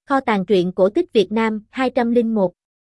Kho tàng truyện cổ tích Việt Nam 201.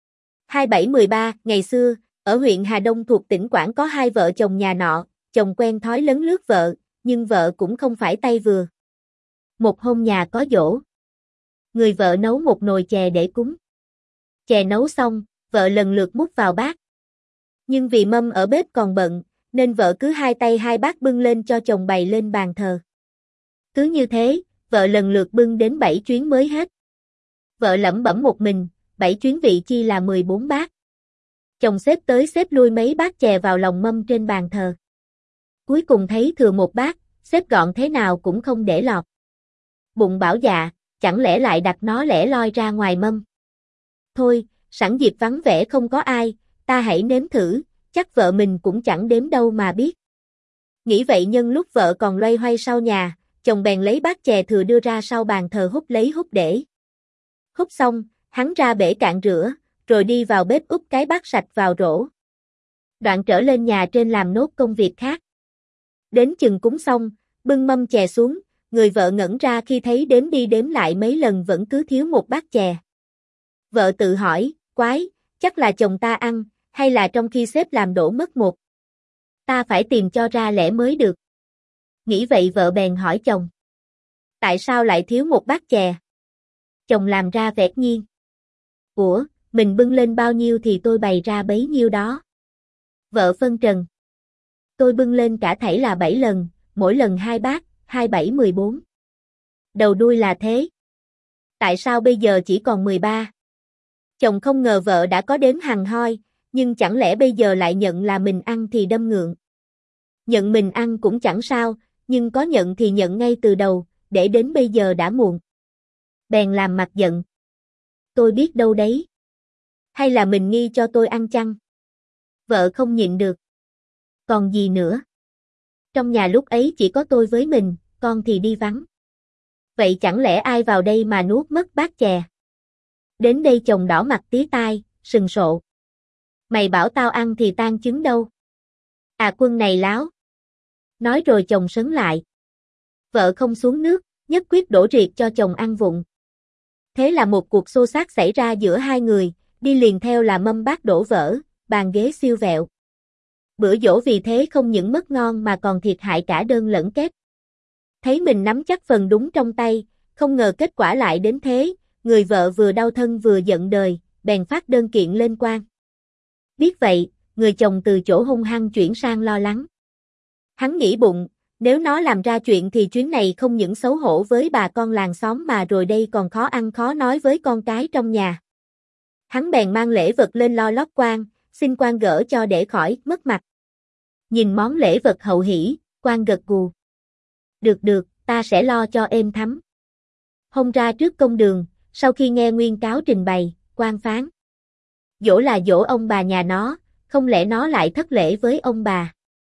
2713, ngày xưa, ở huyện Hà Đông thuộc tỉnh Quảng có hai vợ chồng nhà nọ, chồng quen thói lấn lướt vợ, nhưng vợ cũng không phải tay vừa. Một hôm nhà có giỗ. Người vợ nấu một nồi chè để cúng. Chè nấu xong, vợ lần lượt múc vào bát. Nhưng vì mâm ở bếp còn bận, nên vợ cứ hai tay hai bát bưng lên cho chồng bày lên bàn thờ. Cứ như thế, vợ lần lượt bưng đến 7 chuyến mới hết. Vợ lẩm bẩm một mình, 7 chuyến vị chi là 14 bát. Chồng xếp tới xếp lui mấy bát chè vào lòng mâm trên bàn thờ. Cuối cùng thấy thừa một bát, xếp gọn thế nào cũng không để lọt. Bụng bảo dạ, chẳng lẽ lại đặt nó lẻ loi ra ngoài mâm. Thôi, sẵn dịp vắng vẻ không có ai, ta hãy nếm thử, chắc vợ mình cũng chẳng đếm đâu mà biết. Nghĩ vậy nhân lúc vợ còn loay hoay sau nhà, chồng bèn lấy bát chè thừa đưa ra sau bàn thờ húp lấy húp để. Húp xong, hắn ra bể cạn rửa, rồi đi vào bếp úp cái bát sạch vào rổ. Đoạn trở lên nhà trên làm nốt công việc khác. Đến chừng cúng xong, bưng mâm chè xuống, người vợ ngẩn ra khi thấy đếm đi đếm lại mấy lần vẫn cứ thiếu một bát chè. Vợ tự hỏi, quái, chắc là chồng ta ăn, hay là trong khi xếp làm đổ mất một. Ta phải tìm cho ra lẽ mới được. Nghĩ vậy vợ bèn hỏi chồng. Tại sao lại thiếu một bát chè? Chồng làm ra vẻ nhiên. Ủa, mình bưng lên bao nhiêu thì tôi bày ra bấy nhiêu đó. Vợ phân trần. Tôi bưng lên cả thảy là 7 lần, mỗi lần 2 bát, 2 7 14. Đầu đuôi là thế. Tại sao bây giờ chỉ còn 13? Chồng không ngờ vợ đã có đếm hằn hoi, nhưng chẳng lẽ bây giờ lại nhận là mình ăn thì đâm ngượng. Nhận mình ăn cũng chẳng sao, nhưng có nhận thì nhận ngay từ đầu, để đến bây giờ đã muộn. Bèn làm mặt giận. Tôi biết đâu đấy. Hay là mình nghi cho tôi ăn chăng? Vợ không nhịn được. Còn gì nữa? Trong nhà lúc ấy chỉ có tôi với mình, con thì đi vắng. Vậy chẳng lẽ ai vào đây mà nuốt mất bát chè? Đến đây chồng đỏ mặt tía tai, sừng sộ. Mày bảo tao ăn thì tan trứng đâu. À quân này láo. Nói rồi chồng sấn lại. Vợ không xuống nước, nhất quyết đổ riệt cho chồng ăn vụng. Thế là một cuộc xô xát xảy ra giữa hai người, đi liền theo là mâm bát đổ vỡ, bàn ghế siêu vẹo. Bữa giỗ vì thế không những mất ngon mà còn thiệt hại cả đơn lẫn kép. Thấy mình nắm chắc phần đúng trong tay, không ngờ kết quả lại đến thế, người vợ vừa đau thân vừa giận đời, bèn phát đơn kiện lên quan. Biết vậy, người chồng từ chỗ hung hăng chuyển sang lo lắng. Hắn nghĩ bụng, nếu nó làm ra chuyện thì chuyến này không những xấu hổ với bà con làng xóm mà rồi đây còn khó ăn khó nói với con cái trong nhà. Hắn bèn mang lễ vật lên lo lót quan, xin quan gỡ cho để khỏi mất mặt. Nhìn món lễ vật hậu hỷ, quan gật gù. Được, ta sẽ lo cho êm thấm. Hôm ra trước công đường, sau khi nghe nguyên cáo trình bày, quan phán. Giỗ là giỗ ông bà nhà nó, không lẽ nó lại thất lễ với ông bà.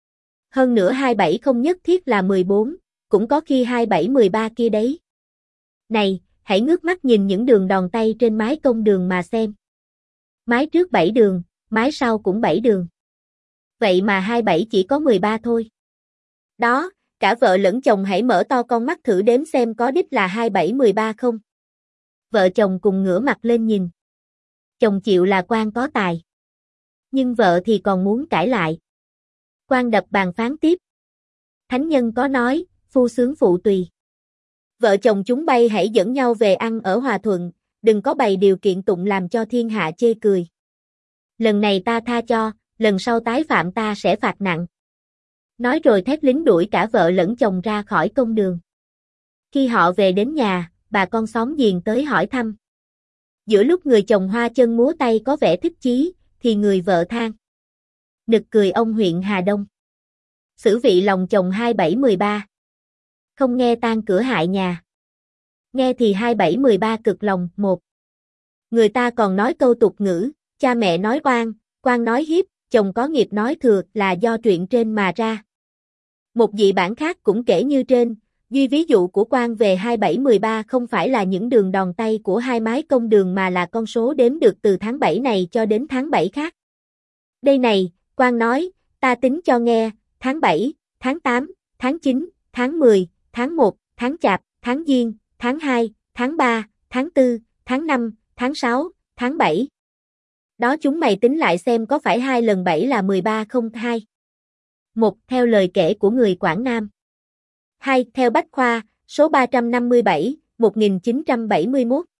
Hơn nữa 27 không nhất thiết là 14, cũng có khi 27 13 kia đấy. Này, hãy ngước mắt nhìn những đường đòn tay trên mái công đường mà xem. Mái trước 7 đường, mái sau cũng 7 đường. Vậy mà 27 chỉ có 13 thôi. Đó, cả vợ lẫn chồng hãy mở to con mắt thử đếm xem có đích là 27 13 không. Vợ chồng cùng ngửa mặt lên nhìn. Chồng chịu là quan có tài. Nhưng vợ thì còn muốn cãi lại. Quan đập bàn phán tiếp. Thánh nhân có nói, phu sướng phụ tùy. Vợ chồng chúng bay hãy dẫn nhau về ăn ở hòa thuận, đừng có bày điều kiện tụng làm cho thiên hạ chê cười. Lần này ta tha cho, lần sau tái phạm ta sẽ phạt nặng. Nói rồi thét lính đuổi cả vợ lẫn chồng ra khỏi công đường. Khi họ về đến nhà, bà con xóm giềng tới hỏi thăm. Giữa lúc người chồng hoa chân múa tay có vẻ thích chí, thì người vợ than. Nực cười ông huyện Hà Đông. Xử vị lòng chồng 27 13. Không nghe tan cửa hại nhà. Nghe thì 27 13 cực lòng một. Người ta còn nói câu tục ngữ, cha mẹ nói oan, quan nói hiếp, chồng có nghiệp nói thừa là do truyện trên mà ra. Một dị bản khác cũng kể như trên, duy ví dụ của quan về 27 13 không phải là những đường đòn tay của hai mái công đường mà là con số đếm được từ tháng 7 này cho đến tháng 7 khác. Đây này, quan nói, ta tính cho nghe, tháng 7, tháng 8, tháng 9, tháng 10, tháng 1, tháng Chạp, tháng Giêng, tháng 2, tháng 3, tháng 4, tháng 5, tháng 6, tháng 7. Đó chúng mày tính lại xem có phải 2 lần 7 là 13 không 2. 1. Theo lời kể của người Quảng Nam. 2. Theo Bách Khoa, số 357, 1971.